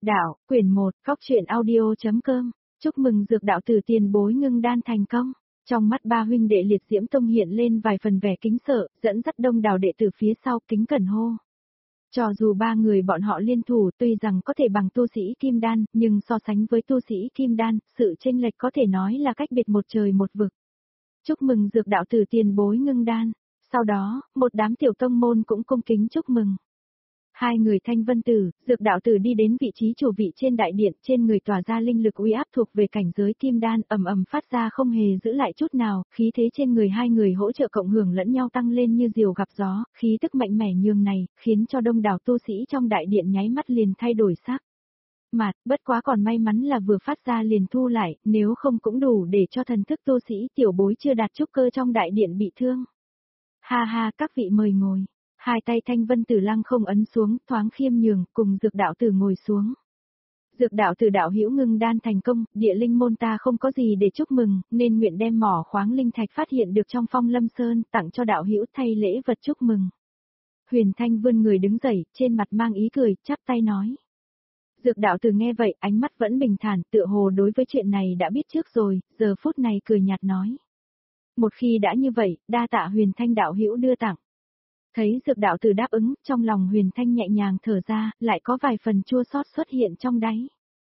Đạo, quyển 1, Góc truyện audio.com. Chúc mừng Dược đạo tử tiền bối ngưng đan thành công. Trong mắt ba huynh đệ Liệt Diễm Tông hiện lên vài phần vẻ kính sợ, dẫn dắt đông đảo đệ tử phía sau kính cẩn hô. Cho dù ba người bọn họ liên thủ tuy rằng có thể bằng tu sĩ kim đan, nhưng so sánh với tu sĩ kim đan, sự chênh lệch có thể nói là cách biệt một trời một vực. Chúc mừng Dược đạo tử tiền bối ngưng đan. Sau đó, một đám tiểu tông môn cũng cung kính chúc mừng. Hai người Thanh Vân Tử, Dược đạo tử đi đến vị trí chủ vị trên đại điện, trên người tỏa ra linh lực uy áp thuộc về cảnh giới kim đan, ầm ầm phát ra không hề giữ lại chút nào, khí thế trên người hai người hỗ trợ cộng hưởng lẫn nhau tăng lên như diều gặp gió, khí tức mạnh mẽ nhường này, khiến cho đông đảo tu sĩ trong đại điện nháy mắt liền thay đổi sắc. Bất quá còn may mắn là vừa phát ra liền thu lại, nếu không cũng đủ để cho thần thức tu sĩ tiểu bối chưa đạt trúc cơ trong đại điện bị thương. Ha ha, các vị mời ngồi. Hai tay Thanh Vân Tử lăng không ấn xuống, thoáng khiêm nhường, cùng Dược đạo tử ngồi xuống. Dược đạo tử đạo hữu ngưng đan thành công, địa linh môn ta không có gì để chúc mừng, nên nguyện đem mỏ khoáng linh thạch phát hiện được trong Phong Lâm Sơn, tặng cho đạo hữu thay lễ vật chúc mừng. Huyền Thanh vươn người đứng dậy, trên mặt mang ý cười, chắp tay nói. Dược đạo tử nghe vậy, ánh mắt vẫn bình thản, tựa hồ đối với chuyện này đã biết trước rồi, giờ phút này cười nhạt nói. Một khi đã như vậy, đa tạ Huyền Thanh đạo hữu đưa tặng. Thấy Dược đạo tử đáp ứng, trong lòng Huyền Thanh nhẹ nhàng thở ra, lại có vài phần chua xót xuất hiện trong đáy.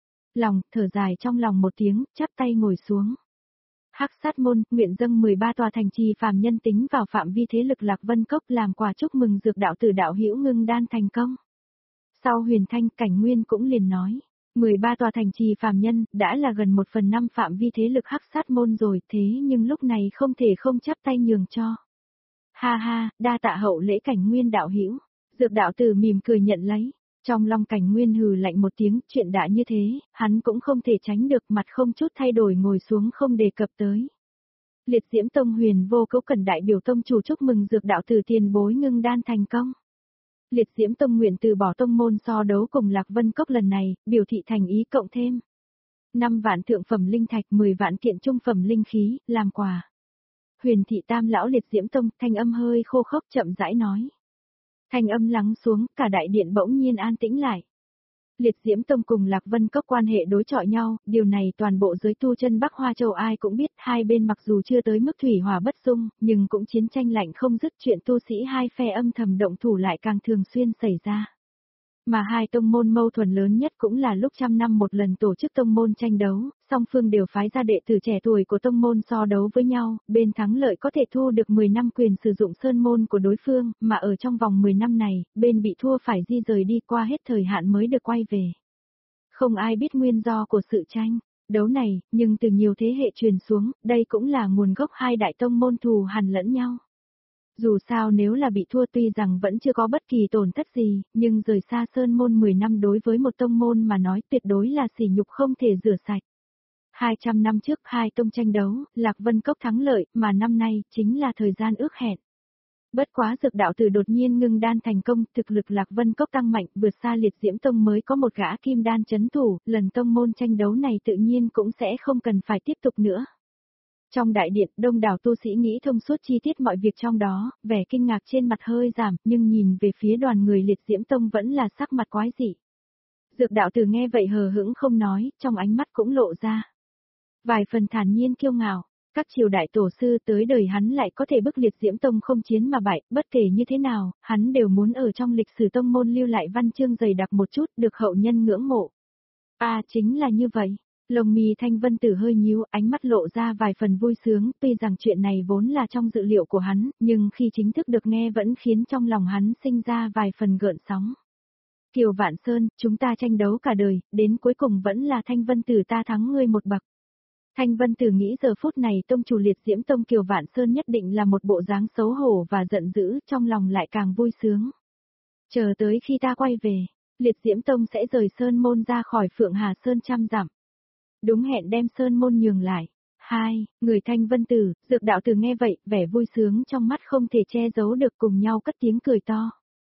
Thở dài trong lòng một tiếng, chắp tay ngồi xuống. Hắc Sát môn, nguyện dâng 13 tòa thành trì phàm nhân tính vào phạm vi thế lực Lạc Vân Cốc làm quà chúc mừng Dược đạo tử đạo hữu ngưng đan thành công. Sau Huyền Thanh, Cảnh Nguyên cũng liền nói. 13 tòa thành trì phàm nhân, đã là gần 1/5 phạm vi thế lực Hắc Sát môn rồi, thế nhưng lúc này không thể không chắp tay nhường cho. Ha ha, đa tạ hậu lễ Cảnh Nguyên đạo hữu. Dược đạo tử mỉm cười nhận lấy. Trong lòng Cảnh Nguyên hừ lạnh một tiếng, chuyện đã như thế, hắn cũng không thể tránh được, mặt không chút thay đổi ngồi xuống không đề cập tới. Liệt Diễm Tông Huyền Vô Cấu Cẩn đại biểu tông chủ chúc mừng Dược đạo tử tiền bối ngưng đan thành công. Liệt Diễm Tông nguyện từ bỏ tông môn so đấu cùng Lạc Vân Cốc lần này, biểu thị thành ý cộng thêm 5 vạn thượng phẩm linh thạch, 10 vạn kiện trung phẩm linh khí, làm quà. Huyền thị tam lão Liệt Diễm Tông, thanh âm hơi khô khốc chậm rãi nói. Thanh âm lắng xuống, cả đại điện bỗng nhiên an tĩnh lại. Liệt Diễm Tông cùng Lạc Vân Cốc quan hệ đối chọi nhau, điều này toàn bộ giới tu chân Bắc Hoa Châu ai cũng biết, hai bên mặc dù chưa tới mức thủy hỏa bất dung, nhưng cũng chiến tranh lạnh không dứt, chuyện tu sĩ hai phe âm thầm động thủ lại càng thường xuyên xảy ra. Mà hai tông môn mâu thuẫn lớn nhất cũng là lúc 100 năm một lần tổ chức tông môn tranh đấu, song phương đều phái ra đệ tử trẻ tuổi của tông môn so đấu với nhau, bên thắng lợi có thể thu được 10 năm quyền sử dụng sơn môn của đối phương, mà ở trong vòng 10 năm này, bên bị thua phải di rời đi qua hết thời hạn mới được quay về. Không ai biết nguyên do của sự tranh đấu này, nhưng từ nhiều thế hệ truyền xuống, đây cũng là nguồn gốc hai đại tông môn thù hằn lẫn nhau. Dù sao nếu là bị thua tuy rằng vẫn chưa có bất kỳ tổn thất gì, nhưng rời xa sơn môn 10 năm đối với một tông môn mà nói tuyệt đối là sỉ nhục không thể rửa sạch. 200 năm trước hai tông tranh đấu, Lạc Vân Cốc thắng lợi, mà năm nay chính là thời gian ước hẹn. Bất quá Dược đạo tử đột nhiên ngưng đan thành công, thực lực Lạc Vân Cốc tăng mạnh, vượt xa Liệt Diễm Tông mới có một gã kim đan chấn thủ, lần tông môn tranh đấu này tự nhiên cũng sẽ không cần phải tiếp tục nữa. Trong đại điện, đông đảo tu sĩ nghĩ thông suốt chi tiết mọi việc trong đó, vẻ kinh ngạc trên mặt hơi giảm, nhưng nhìn về phía đoàn người Liệt Diễm Tông vẫn là sắc mặt quái dị. Dược đạo tử nghe vậy hờ hững không nói, trong ánh mắt cũng lộ ra vài phần thản nhiên kiêu ngạo. Các triều đại tổ sư tới đời hắn lại có thể bức Liệt Diễm Tông không chiến mà bại, bất kể như thế nào, hắn đều muốn ở trong lịch sử tông môn lưu lại văn chương dày đặc một chút, được hậu nhân ngưỡng mộ. Chính là như vậy. Lông mi Thanh Vân Tử hơi nhíu, ánh mắt lộ ra vài phần vui sướng, tuy rằng chuyện này vốn là trong dự liệu của hắn, nhưng khi chính thức được nghe vẫn khiến trong lòng hắn sinh ra vài phần gợn sóng. Kiều Vạn Sơn, chúng ta tranh đấu cả đời, đến cuối cùng vẫn là Thanh Vân Tử ta thắng ngươi một bậc. Thanh Vân Tử nghĩ giờ phút này tông chủ Liệt Diễm Tông Kiều Vạn Sơn nhất định là một bộ dáng xấu hổ và giận dữ, trong lòng lại càng vui sướng. Chờ tới khi ta quay về, Liệt Diễm Tông sẽ rời Sơn môn ra khỏi Phượng Hà Sơn 100 dặm. Đúng hẹn đem Sơn môn nhường lại. Người Thanh Vân Tử, Dược đạo tử nghe vậy, vẻ vui sướng trong mắt không thể che giấu được, cùng nhau cất tiếng cười to.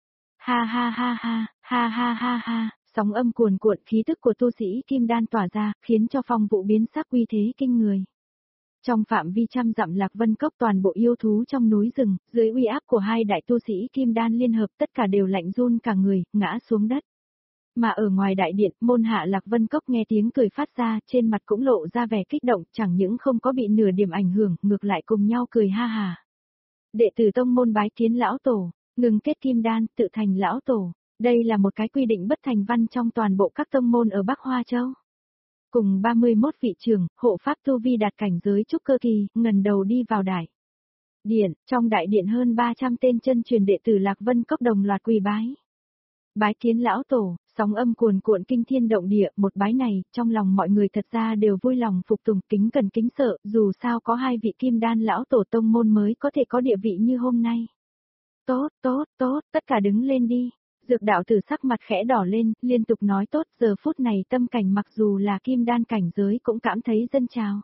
Ha ha ha ha, ha ha ha ha, sóng âm cuồn cuộn, khí tức của tu sĩ kim đan tỏa ra, khiến cho phong vụ biến sắc uy thế kinh người. Trong phạm vi 100 dặm Lạc Vân Cốc toàn bộ yêu thú trong núi rừng, dưới uy áp của hai đại tu sĩ kim đan liên hợp tất cả đều lạnh run cả người, ngã xuống đất. Mà ở ngoài đại điện, môn hạ Lạc Vân Cốc nghe tiếng cười phát ra, trên mặt cũng lộ ra vẻ kích động, chẳng những không có bị nửa điểm ảnh hưởng, ngược lại cùng nhau cười ha hà. Đệ tử tông môn bái kiến lão tổ, ngừng kết kim đan, tự thành lão tổ. Đây là một cái quy định bất thành văn trong toàn bộ các tông môn ở Bắc Hoa Châu. Cùng 31 vị trưởng, hộ pháp tu vi đạt cảnh giới trúc cơ kỳ, ngần đầu đi vào đại điện, trong đại điện hơn 300 tên chân truyền đệ tử Lạc Vân Cốc đồng loạt quỳ bái. Bái kiến lão tổ, sóng âm cuồn cuộn kinh thiên động địa, một bái này, trong lòng mọi người thật ra đều vui lòng phục tùng, kính cần kính sợ, dù sao có hai vị kim đan lão tổ tông môn mới có thể có địa vị như hôm nay. Tốt, tốt, tốt, tất cả đứng lên đi. Dược đạo tử sắc mặt khẽ đỏ lên, liên tục nói tốt, giờ phút này tâm cảnh mặc dù là kim đan cảnh giới cũng cảm thấy dân trào.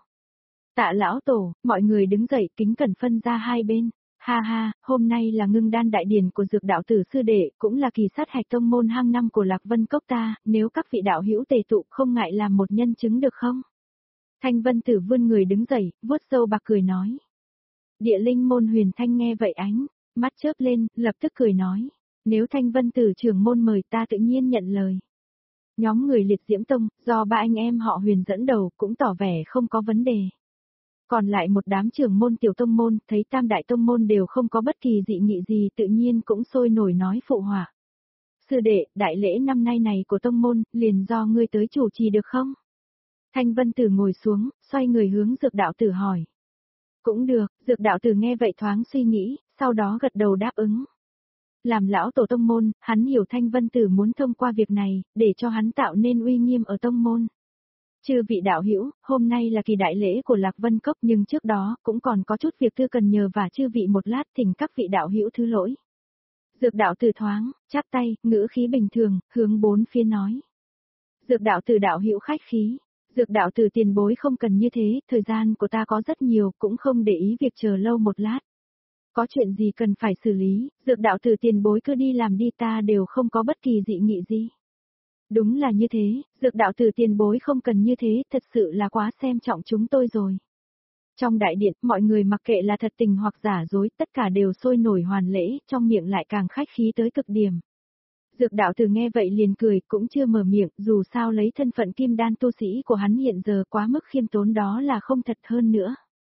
Tạ lão tổ, mọi người đứng dậy kính cẩn phân ra hai bên. Ha ha, hôm nay là ngưng đan đại điển của dược đạo tử sư đệ, cũng là kỳ sát hạch tông môn hang năm của Lạc Vân Cốc ta, nếu các vị đạo hữu tề tụ không ngại làm một nhân chứng được không? Thanh Vân Tử vươn người đứng dậy, vuốt râu bạc cười nói. Địa linh môn Huyền Thanh nghe vậy ánh mắt chớp lên, lập tức cười nói. Nếu Thanh Vân Tử trưởng môn mời ta tự nhiên nhận lời. Nhóm người Liệt Diễm Tông, do ba anh em họ Huyền dẫn đầu cũng tỏ vẻ không có vấn đề. Còn lại một đám trưởng môn tiểu tông môn, thấy tam đại tông môn đều không có bất kỳ dị nghị gì tự nhiên cũng sôi nổi nói phụ họa. Sư đệ, đại lễ năm nay này của tông môn, liền do ngươi tới chủ trì được không? Thanh Vân Tử ngồi xuống, xoay người hướng dược đạo tử hỏi. Cũng được, dược đạo tử nghe vậy thoáng suy nghĩ, sau đó gật đầu đáp ứng. Làm lão tổ tông môn, hắn hiểu Thanh Vân Tử muốn thông qua việc này, để cho hắn tạo nên uy nghiêm ở tông môn. Chư vị đạo hữu, hôm nay là kỳ đại lễ của Lạc Vân Cốc nhưng trước đó cũng còn có chút việc tư cần nhờ và chư vị một lát thỉnh các vị đạo hữu thứ lỗi. Dược đạo tử thoáng, chắp tay, ngữ khí bình thường, hướng bốn phía nói. Dược đạo tử đạo hữu khách khí. Dược đạo tử tiền bối không cần như thế, thời gian của ta có rất nhiều, cũng không để ý việc chờ lâu một lát. Có chuyện gì cần phải xử lý, dược đạo tử tiền bối cứ đi làm đi ta đều không có bất kỳ dị nghị gì. Đúng là như thế, dược đạo tử tiền bối không cần như thế, thật sự là quá xem trọng chúng tôi rồi. Trong đại điện, mọi người mặc kệ là thật tình hoặc giả dối, tất cả đều sôi nổi hoàn lễ, trong miệng lại càng khách khí tới cực điểm. Dược đạo tử nghe vậy liền cười, cũng chưa mở miệng, dù sao lấy thân phận kim đan tu sĩ của hắn hiện giờ quá mức khiêm tốn đó là không thật hơn nữa.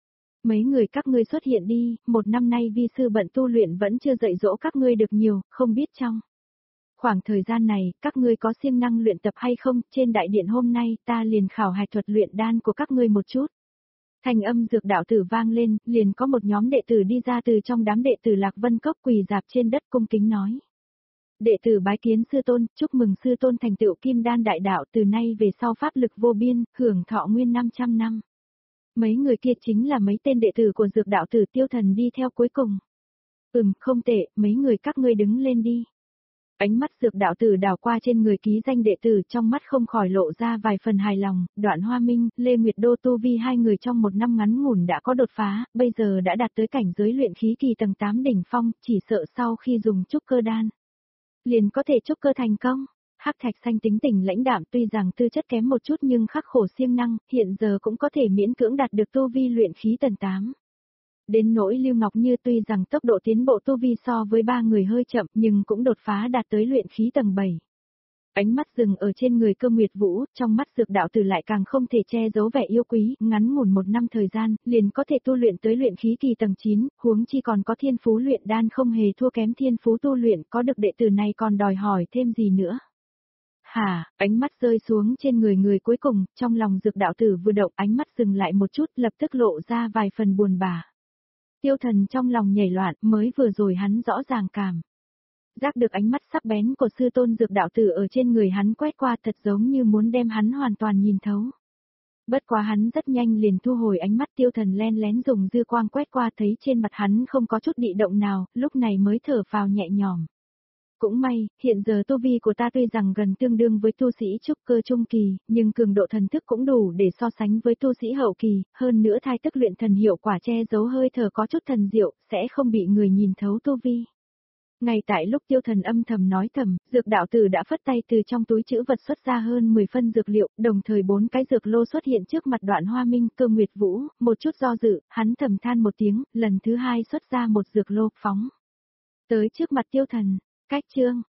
Mấy người các ngươi xuất hiện đi, một năm nay vi sư bận tu luyện vẫn chưa dạy dỗ các ngươi được nhiều, không biết trong khoảng thời gian này, các ngươi có siêng năng luyện tập hay không, trên đại điện hôm nay ta liền khảo hạch thuật luyện đan của các ngươi một chút. Thanh âm dược đạo tử vang lên, liền có một nhóm đệ tử đi ra từ trong đám đệ tử Lạc Vân Cốc quỳ dạp trên đất cung kính nói. Đệ tử bái kiến sư tôn, chúc mừng sư tôn thành tựu kim đan đại đạo từ nay về sau pháp lực vô biên, hưởng thọ nguyên 500 năm. Mấy người kia chính là mấy tên đệ tử của dược đạo tử Tiêu Thần đi theo cuối cùng. Không tệ, mấy người các ngươi đứng lên đi. Ánh mắt dược đạo tử đảo qua trên người ký danh đệ tử trong mắt không khỏi lộ ra vài phần hài lòng, Đoạn Hoa Minh, Lê Nguyệt Đô tu vi hai người trong một năm ngắn ngủn đã có đột phá, bây giờ đã đạt tới cảnh giới luyện khí kỳ tầng 8 đỉnh phong, chỉ sợ sau khi dùng trúc cơ đan liền có thể trúc cơ thành công. Hắc Thạch Xanh tính tình lãnh đạm tuy rằng tư chất kém một chút nhưng khắc khổ siêng năng, hiện giờ cũng có thể miễn cưỡng đạt được tu vi luyện khí tầng 8. Đến nỗi Lưu Ngọc Như tuy rằng tốc độ tiến bộ tu vi so với ba người hơi chậm nhưng cũng đột phá đạt tới luyện khí tầng 7. Ánh mắt dừng ở trên người Cơ Nguyệt Vũ, trong mắt dược đạo tử lại càng không thể che giấu vẻ yêu quý, ngắn ngủn một năm thời gian, liền có thể tu luyện tới luyện khí kỳ tầng 9, huống chi còn có thiên phú luyện đan không hề thua kém thiên phú tu luyện, có được đệ tử này còn đòi hỏi thêm gì nữa. Ánh mắt rơi xuống trên người cuối cùng, trong lòng dược đạo tử vừa động ánh mắt dừng lại một chút lập tức lộ ra vài phần buồn bã. Tiêu Thần trong lòng nhảy loạn, mới vừa rồi hắn rõ ràng cảm giác được ánh mắt sắc bén của sư tôn dược đạo tử ở trên người hắn quét qua thật giống như muốn đem hắn hoàn toàn nhìn thấu. Bất quá hắn rất nhanh liền thu hồi ánh mắt Tiêu Thần len lén dùng dư quang quét qua thấy trên mặt hắn không có chút dị động nào, lúc này mới thở phào nhẹ nhõm. Cũng may, hiện giờ tu vi của ta tuy rằng gần tương đương với tu sĩ trúc cơ trung kỳ, nhưng cường độ thần thức cũng đủ để so sánh với tu sĩ hậu kỳ, hơn nữa thai tức luyện thần hiệu quả che giấu hơi thở có chút thần diệu, sẽ không bị người nhìn thấu tu vi. Ngay tại lúc Tiêu Thần âm thầm nói thầm, dược đạo tử đã phất tay từ trong túi trữ vật xuất ra hơn 10 phân dược liệu, đồng thời 4 cái dược lô xuất hiện trước mặt Đoạn Hoa Minh, Cơ Nguyệt Vũ, một chút do dự, hắn thầm than một tiếng, lần thứ hai xuất ra một dược lô phóng tới trước mặt Tiêu Thần. Cách chương